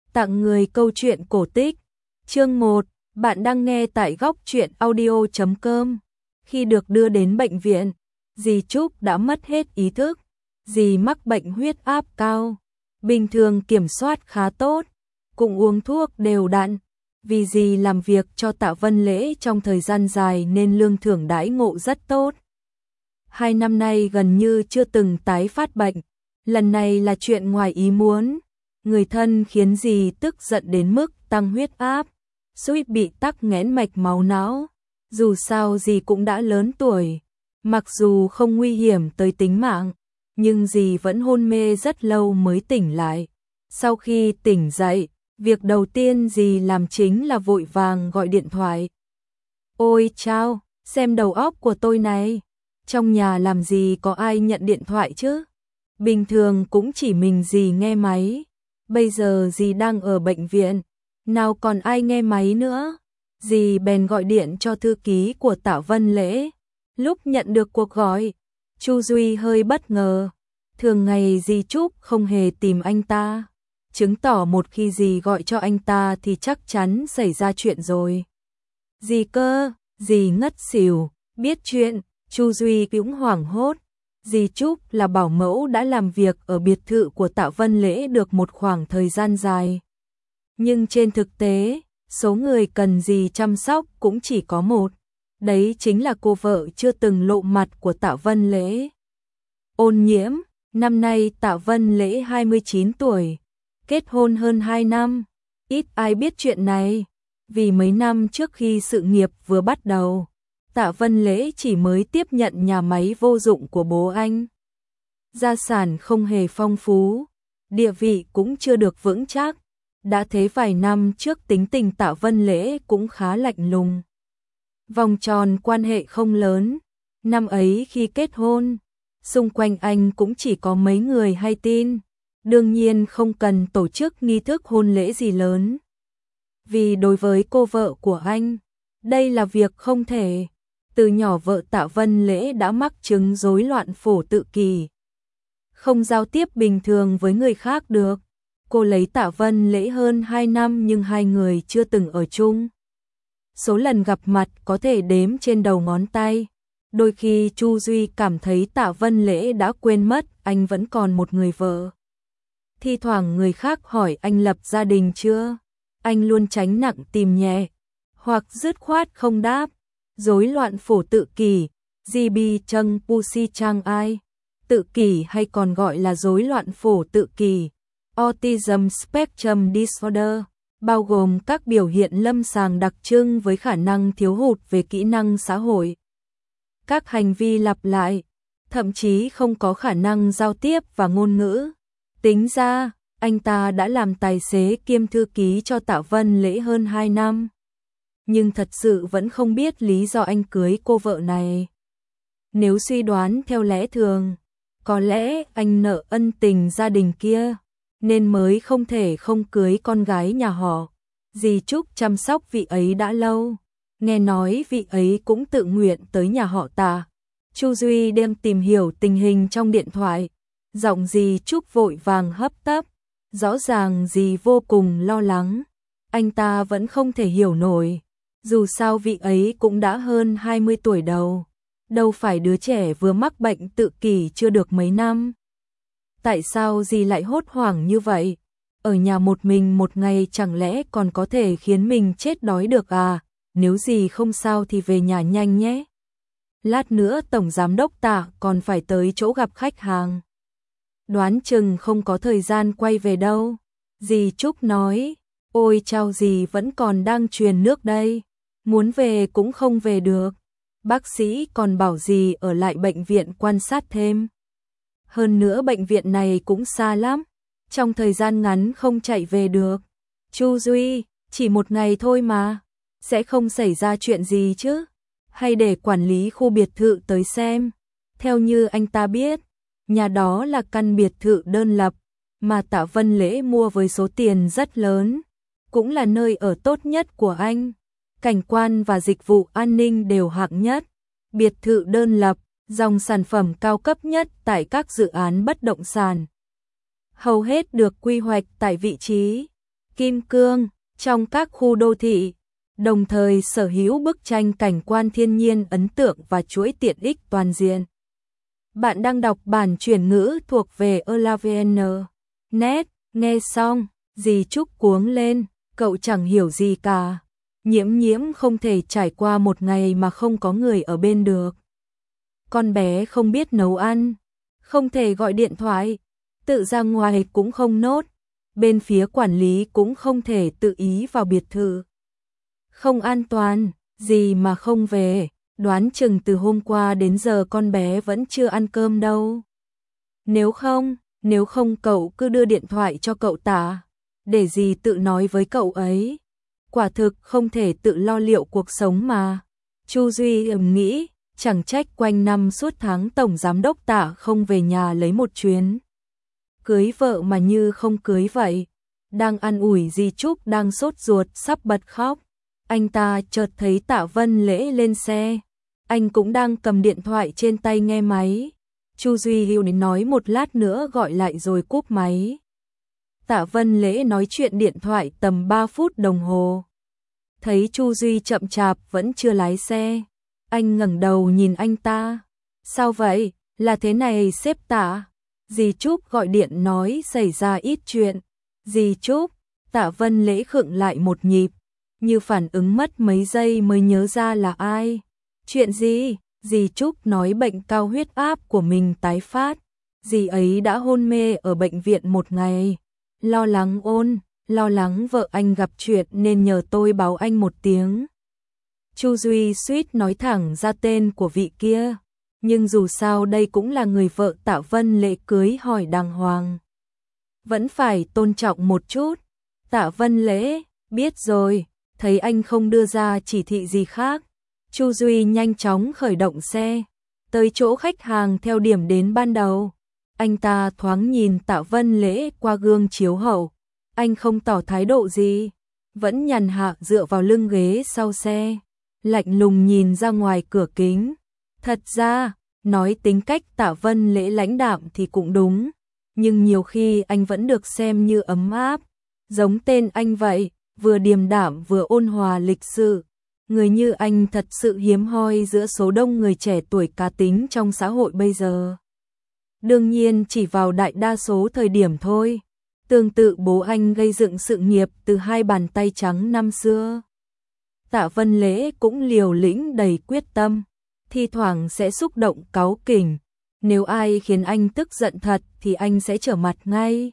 Tặng người câu chuyện cổ tích. Chương 1, bạn đang nghe tại góc truyện audio.com. Khi được đưa đến bệnh viện, dì Trúc đã mất hết ý thức. Dì mắc bệnh huyết áp cao, bình thường kiểm soát khá tốt, cũng uống thuốc đều đặn. Vì dì làm việc cho Tạ Vân Lễ trong thời gian dài nên lương thưởng đãi ngộ rất tốt. 2 năm nay gần như chưa từng tái phát bệnh, lần này là chuyện ngoài ý muốn. Người thân khiến dì tức giận đến mức tăng huyết áp, suýt bị tắc nghẽn mạch máu não. Dù sao dì cũng đã lớn tuổi, mặc dù không nguy hiểm tới tính mạng, nhưng dì vẫn hôn mê rất lâu mới tỉnh lại. Sau khi tỉnh dậy, việc đầu tiên dì làm chính là vội vàng gọi điện thoại. Ôi chao, xem đầu óc của tôi này, trong nhà làm gì có ai nhận điện thoại chứ? Bình thường cũng chỉ mình dì nghe máy. Bây giờ dì đang ở bệnh viện, nào còn ai nghe máy nữa. Dì bèn gọi điện cho thư ký của Tạ Vân Lễ. Lúc nhận được cuộc gọi, Chu Duy hơi bất ngờ. Thường ngày dì Trúc không hề tìm anh ta, chứng tỏ một khi dì gọi cho anh ta thì chắc chắn xảy ra chuyện rồi. Dì cơ, dì ngất xỉu. Biết chuyện, Chu Duy cũng hoảng hốt. Dì Trúc là bảo mẫu đã làm việc ở biệt thự của Tạ Vân Lễ được một khoảng thời gian dài. Nhưng trên thực tế, số người cần dì chăm sóc cũng chỉ có một. Đấy chính là cô vợ chưa từng lộ mặt của Tạ Vân Lễ. Ôn Nhiễm, năm nay Tạ Vân Lễ 29 tuổi, kết hôn hơn 2 năm. Ít ai biết chuyện này, vì mấy năm trước khi sự nghiệp vừa bắt đầu, Tạ Vân Lễ chỉ mới tiếp nhận nhà máy vô dụng của bố anh. Gia sản không hề phong phú, địa vị cũng chưa được vững chắc. Đã thế vài năm trước tính tình Tạ Vân Lễ cũng khá lạnh lùng. Vòng tròn quan hệ không lớn. Năm ấy khi kết hôn, xung quanh anh cũng chỉ có mấy người hay tin. Đương nhiên không cần tổ chức nghi thức hôn lễ gì lớn. Vì đối với cô vợ của anh, đây là việc không thể. Từ nhỏ vợ Tạ Vân Lễ đã mắc chứng rối loạn phổ tự kỷ. Không giao tiếp bình thường với người khác được. Cô lấy Tạ Vân Lễ hơn 2 năm nhưng hai người chưa từng ở chung. Số lần gặp mặt có thể đếm trên đầu ngón tay. Đôi khi Chu Duy cảm thấy Tạ Vân Lễ đã quên mất anh vẫn còn một người vợ. Thi thoảng người khác hỏi anh lập gia đình chưa, anh luôn tránh nặng tìm nhẹ, hoặc dứt khoát không đáp. Rối loạn phổ tự kỷ, GB Chung Pussy Chang Ai, tự kỷ hay còn gọi là rối loạn phổ tự kỷ, Autism Spectrum Disorder, bao gồm các biểu hiện lâm sàng đặc trưng với khả năng thiếu hụt về kỹ năng xã hội, các hành vi lặp lại, thậm chí không có khả năng giao tiếp và ngôn ngữ. Tính ra, anh ta đã làm tài xế kiêm thư ký cho Tạ Vân Lễ hơn 2 năm. Nhưng thật sự vẫn không biết lý do anh cưới cô vợ này. Nếu suy đoán theo lẽ thường, có lẽ anh nợ ân tình gia đình kia, nên mới không thể không cưới con gái nhà họ. Dì Trúc chăm sóc vị ấy đã lâu, nghe nói vị ấy cũng tự nguyện tới nhà họ Tạ. Chu Duy đem tìm hiểu tình hình trong điện thoại, giọng dì Trúc vội vàng hấp tấp, rõ ràng dì vô cùng lo lắng. Anh ta vẫn không thể hiểu nổi. Dù sao vị ấy cũng đã hơn 20 tuổi đầu, đâu phải đứa trẻ vừa mắc bệnh tự kỷ chưa được mấy năm. Tại sao dì lại hốt hoảng như vậy? Ở nhà một mình một ngày chẳng lẽ còn có thể khiến mình chết đói được à? Nếu dì không sao thì về nhà nhanh nhé. Lát nữa Tổng Giám đốc Tạ còn phải tới chỗ gặp khách hàng. Đoán chừng không có thời gian quay về đâu. Dì Trúc nói, ôi chao dì vẫn còn đang truyền nước đây. Muốn về cũng không về được. Bác sĩ còn bảo dì ở lại bệnh viện quan sát thêm. Hơn nữa bệnh viện này cũng xa lắm, trong thời gian ngắn không chạy về được. Chu Duy, chỉ một ngày thôi mà, sẽ không xảy ra chuyện gì chứ? Hay để quản lý khu biệt thự tới xem. Theo như anh ta biết, nhà đó là căn biệt thự đơn lập mà Tạ Vân Lễ mua với số tiền rất lớn, cũng là nơi ở tốt nhất của anh. Cảnh quan và dịch vụ an ninh đều hạng nhất. Biệt thự đơn lập, dòng sản phẩm cao cấp nhất tại các dự án bất động sản. Hầu hết được quy hoạch tại vị trí kim cương trong các khu đô thị, đồng thời sở hữu bức tranh cảnh quan thiên nhiên ấn tượng và chuỗi tiện ích toàn diện. Bạn đang đọc bản chuyển ngữ thuộc về ELAVN.net, nghe xong, dì Trúc cuống lên, cậu chẳng hiểu gì cả. Nhiễm Nhiễm không thể trải qua một ngày mà không có người ở bên được. Con bé không biết nấu ăn, không thể gọi điện thoại, tự ra ngoài cũng không nốt, bên phía quản lý cũng không thể tự ý vào biệt thự. Không an toàn, gì mà không về, đoán chừng từ hôm qua đến giờ con bé vẫn chưa ăn cơm đâu. Nếu không cậu cứ đưa điện thoại cho cậu Tả, để dì tự nói với cậu ấy. Quả thực không thể tự lo liệu cuộc sống mà. Chu Duy nghĩ, chẳng trách quanh năm suốt tháng tổng giám đốc Tả không về nhà lấy một chuyến. Cưới vợ mà như không cưới vậy. Đang an ủi dì Trúc đang sốt ruột sắp bật khóc. Anh ta chợt thấy Tạ Vân Lễ lên xe. Anh cũng đang cầm điện thoại trên tay nghe máy. Chu Duy hưu đến nói một lát nữa gọi lại rồi cúp máy. Tạ Vân Lễ nói chuyện điện thoại tầm 3 phút đồng hồ. Thấy Chu Duy chậm chạp vẫn chưa lái xe. Anh ngẩng đầu nhìn anh ta. Sao vậy? Là thế này sếp Tạ. Dì Trúc gọi điện nói xảy ra ít chuyện. Dì Trúc, Tạ Vân Lễ khựng lại một nhịp. Như phản ứng mất mấy giây mới nhớ ra là ai. Chuyện gì? Dì Trúc nói bệnh cao huyết áp của mình tái phát. Dì ấy đã hôn mê ở bệnh viện một ngày. Lo lắng vợ anh gặp chuyện nên nhờ tôi báo anh một tiếng. Chu Duy suýt nói thẳng ra tên của vị kia. Nhưng dù sao đây cũng là người vợ Tạ Vân Lễ cưới hỏi đàng hoàng. Vẫn phải tôn trọng một chút. Tạ Vân Lễ, biết rồi, thấy anh không đưa ra chỉ thị gì khác. Chu Duy nhanh chóng khởi động xe, tới chỗ khách hàng theo điểm đến ban đầu. Anh ta thoáng nhìn Tạ Vân Lễ qua gương chiếu hậu. Anh không tỏ thái độ gì, vẫn nhàn hạ dựa vào lưng ghế sau xe, lạnh lùng nhìn ra ngoài cửa kính. Thật ra, nói tính cách Tạ Vân Lễ lãnh đạm thì cũng đúng, nhưng nhiều khi anh vẫn được xem như ấm áp, giống tên anh vậy, vừa điềm đạm vừa ôn hòa lịch sự. Người như anh thật sự hiếm hoi giữa số đông người trẻ tuổi cá tính trong xã hội bây giờ. Đương nhiên chỉ vào đại đa số thời điểm thôi. Tương tự bố anh gây dựng sự nghiệp từ hai bàn tay trắng năm xưa. Tạ Vân Lễ cũng liều lĩnh đầy quyết tâm, thi thoảng sẽ xúc động cáu kỉnh. Nếu ai khiến anh tức giận thật thì anh sẽ trở mặt ngay.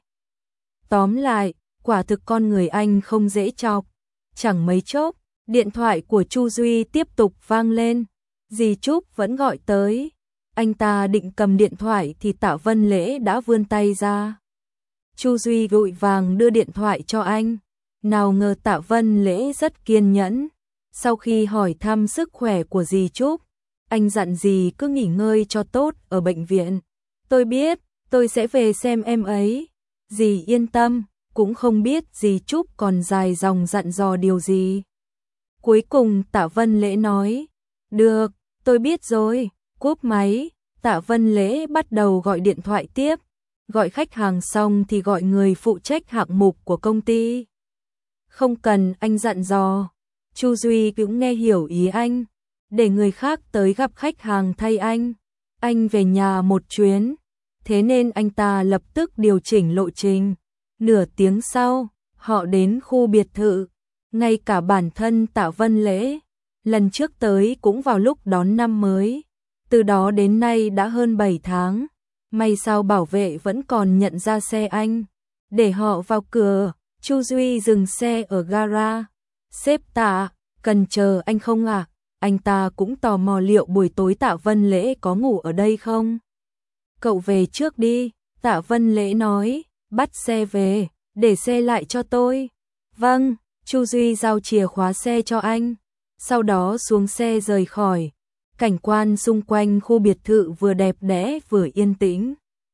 Tóm lại, quả thực con người anh không dễ chọc. Chẳng mấy chốc, điện thoại của Chu Duy tiếp tục vang lên. Dì Trúc vẫn gọi tới. Anh ta định cầm điện thoại thì Tạ Vân Lễ đã vươn tay ra. Chu Duy vội vàng đưa điện thoại cho anh. Nào ngờ Tạ Vân Lễ rất kiên nhẫn. Sau khi hỏi thăm sức khỏe của dì Trúc, anh dặn dì cứ nghỉ ngơi cho tốt ở bệnh viện. Tôi biết, tôi sẽ về xem em ấy. Dì yên tâm, cũng không biết dì Trúc còn dài dòng dặn dò điều gì. Cuối cùng Tạ Vân Lễ nói, được, tôi biết rồi. Cúp máy, Tạ Vân Lễ bắt đầu gọi điện thoại tiếp. Gọi khách hàng xong thì gọi người phụ trách hạng mục của công ty. Không cần anh dặn dò, Chu Duy cũng nghe hiểu ý anh, để người khác tới gặp khách hàng thay anh. Anh về nhà một chuyến, thế nên anh ta lập tức điều chỉnh lộ trình. Nửa tiếng sau, họ đến khu biệt thự. Ngay cả bản thân Tạ Vân Lễ, lần trước tới cũng vào lúc đón năm mới. Từ đó đến nay đã hơn 7 tháng. May sao bảo vệ vẫn còn nhận ra xe anh. Để họ vào cửa, Chu Duy dừng xe ở gara. Sếp Tạ, cần chờ anh không ạ? Anh ta cũng tò mò liệu buổi tối Tạ Vân Lễ có ngủ ở đây không? Cậu về trước đi, Tạ Vân Lễ nói, bắt xe về, để xe lại cho tôi. Vâng, Chu Duy giao chìa khóa xe cho anh. Sau đó xuống xe rời khỏi. Cảnh quan xung quanh khu biệt thự vừa đẹp đẽ vừa yên tĩnh.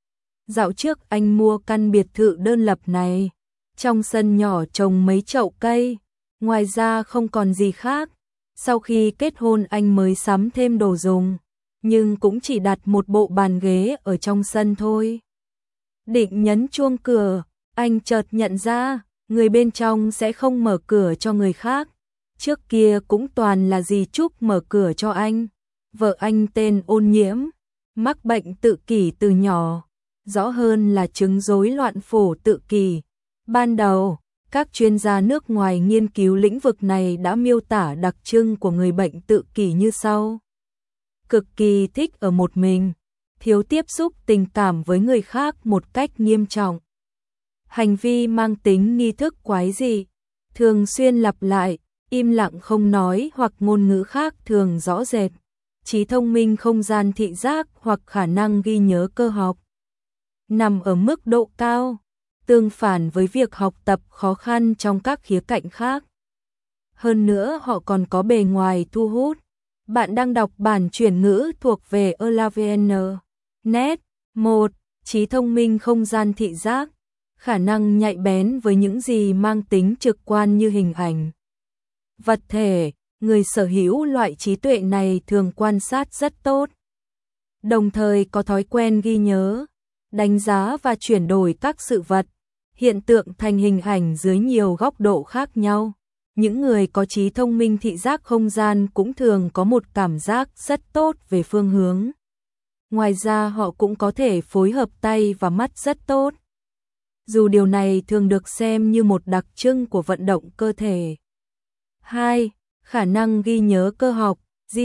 Dạo trước anh mua căn biệt thự đơn lập này. Trong sân nhỏ trồng mấy chậu cây. Ngoài ra không còn gì khác. Sau khi kết hôn anh mới sắm thêm đồ dùng. Nhưng cũng chỉ đặt một bộ bàn ghế ở trong sân thôi. Định nhấn chuông cửa, anh chợt nhận ra người bên trong sẽ không mở cửa cho người khác. Trước kia cũng toàn là dì Trúc mở cửa cho anh. Vợ anh tên Ôn Nhiễm, mắc bệnh tự kỷ từ nhỏ, rõ hơn là chứng rối loạn phổ tự kỷ. Ban đầu, các chuyên gia nước ngoài nghiên cứu lĩnh vực này đã miêu tả đặc trưng của người bệnh tự kỷ như sau. Cực kỳ thích ở một mình, thiếu tiếp xúc tình cảm với người khác một cách nghiêm trọng. Hành vi mang tính nghi thức quái dị, thường xuyên lặp lại, im lặng không nói hoặc ngôn ngữ khác thường rõ rệt. Trí thông minh không gian thị giác hoặc khả năng ghi nhớ cơ học nằm ở mức độ cao, tương phản với việc học tập khó khăn trong các khía cạnh khác. Hơn nữa họ còn có bề ngoài thu hút. Bạn đang đọc bản chuyển ngữ thuộc về ELAVN.net. 1. Trí thông minh không gian thị giác, khả năng nhạy bén với những gì mang tính trực quan như hình ảnh, vật thể. Người sở hữu loại trí tuệ này thường quan sát rất tốt, đồng thời có thói quen ghi nhớ, đánh giá và chuyển đổi các sự vật, hiện tượng thành hình ảnh dưới nhiều góc độ khác nhau. Những người có trí thông minh thị giác không gian cũng thường có một cảm giác rất tốt về phương hướng. Ngoài ra họ cũng có thể phối hợp tay và mắt rất tốt. Dù điều này thường được xem như một đặc trưng của vận động cơ thể. 2. Khả năng ghi nhớ cơ học,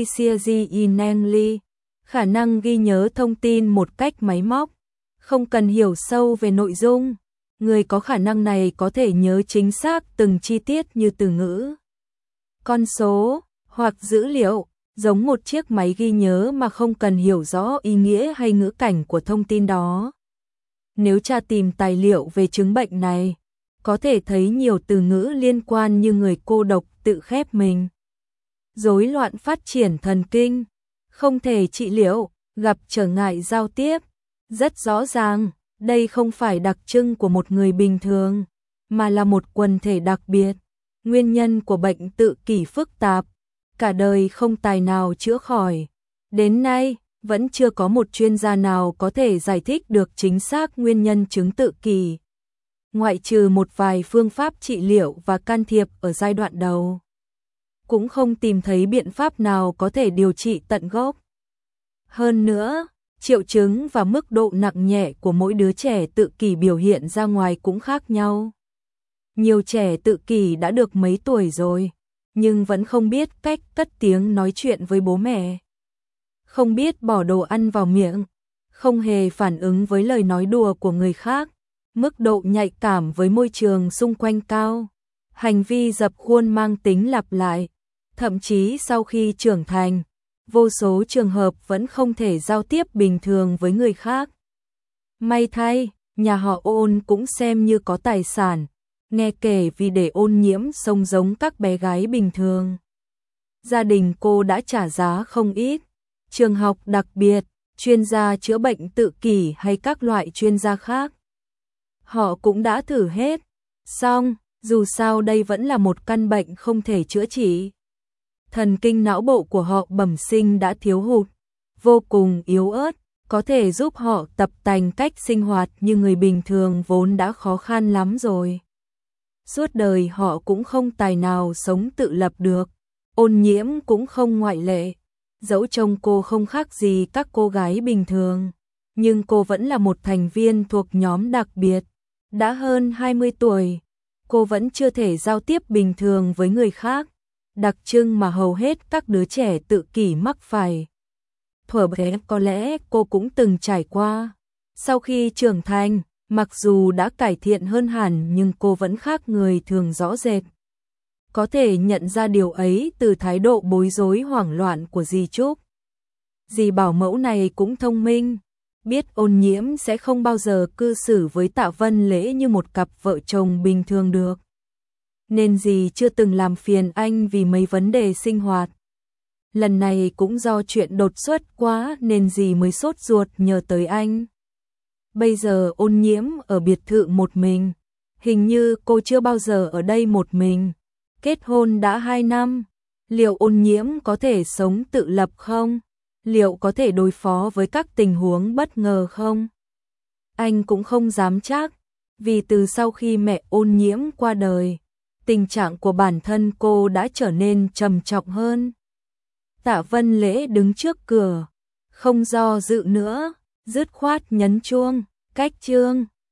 GCGINENLY, khả năng ghi nhớ thông tin một cách máy móc, không cần hiểu sâu về nội dung. Người có khả năng này có thể nhớ chính xác từng chi tiết như từ ngữ, con số hoặc dữ liệu, giống một chiếc máy ghi nhớ mà không cần hiểu rõ ý nghĩa hay ngữ cảnh của thông tin đó. Nếu tra tìm tài liệu về chứng bệnh này, có thể thấy nhiều từ ngữ liên quan như người cô độc tự khép mình, rối loạn phát triển thần kinh, không thể trị liệu, gặp trở ngại giao tiếp. Rất rõ ràng, đây không phải đặc trưng của một người bình thường, mà là một quần thể đặc biệt. Nguyên nhân của bệnh tự kỷ phức tạp, cả đời không tài nào chữa khỏi. Đến nay, vẫn chưa có một chuyên gia nào có thể giải thích được chính xác nguyên nhân chứng tự kỷ, ngoại trừ một vài phương pháp trị liệu và can thiệp ở giai đoạn đầu. Cũng không tìm thấy biện pháp nào có thể điều trị tận gốc. Hơn nữa, triệu chứng và mức độ nặng nhẹ của mỗi đứa trẻ tự kỷ biểu hiện ra ngoài cũng khác nhau. Nhiều trẻ tự kỷ đã được mấy tuổi rồi, nhưng vẫn không biết cách cất tiếng nói chuyện với bố mẹ, không biết bỏ đồ ăn vào miệng, không hề phản ứng với lời nói đùa của người khác, mức độ nhạy cảm với môi trường xung quanh cao, hành vi dập khuôn mang tính lặp lại, thậm chí sau khi trưởng thành, vô số trường hợp vẫn không thể giao tiếp bình thường với người khác. May thay, nhà họ Ôn cũng xem như có tài sản, nghe kể vì để Ôn Nhiễm sống giống các bé gái bình thường. Gia đình cô đã trả giá không ít, trường học đặc biệt, chuyên gia chữa bệnh tự kỷ hay các loại chuyên gia khác. Họ cũng đã thử hết, xong, dù sao đây vẫn là một căn bệnh không thể chữa trị. Thần kinh não bộ của họ bẩm sinh đã thiếu hụt, vô cùng yếu ớt, có thể giúp họ tập tành cách sinh hoạt như người bình thường vốn đã khó khăn lắm rồi. Suốt đời họ cũng không tài nào sống tự lập được, Ôn Nhiễm cũng không ngoại lệ. Dẫu trông cô không khác gì các cô gái bình thường, nhưng cô vẫn là một thành viên thuộc nhóm đặc biệt. Đã hơn 20 tuổi, cô vẫn chưa thể giao tiếp bình thường với người khác, đặc trưng mà hầu hết các đứa trẻ tự kỷ mắc phải. Thuở bé có lẽ cô cũng từng trải qua. Sau khi trưởng thành, mặc dù đã cải thiện hơn hẳn nhưng cô vẫn khác người thường rõ rệt. Có thể nhận ra điều ấy từ thái độ bối rối hoảng loạn của dì Trúc. Dì bảo mẫu này cũng thông minh, biết Ôn Nhiễm sẽ không bao giờ cư xử với Tạ Vân Lễ như một cặp vợ chồng bình thường được. Nên dì chưa từng làm phiền anh vì mấy vấn đề sinh hoạt. Lần này cũng do chuyện đột xuất quá nên dì mới sốt ruột nhờ tới anh. Bây giờ Ôn Nhiễm ở biệt thự một mình, hình như cô chưa bao giờ ở đây một mình. Kết hôn đã 2 năm, liệu Ôn Nhiễm có thể sống tự lập không? Liệu có thể đối phó với các tình huống bất ngờ không? Anh cũng không dám chắc, vì từ sau khi mẹ Ôn Nhiễm qua đời, tình trạng của bản thân cô đã trở nên trầm trọng hơn. Tạ Vân Lễ đứng trước cửa, không do dự nữa, dứt khoát nhấn chuông, cách chương.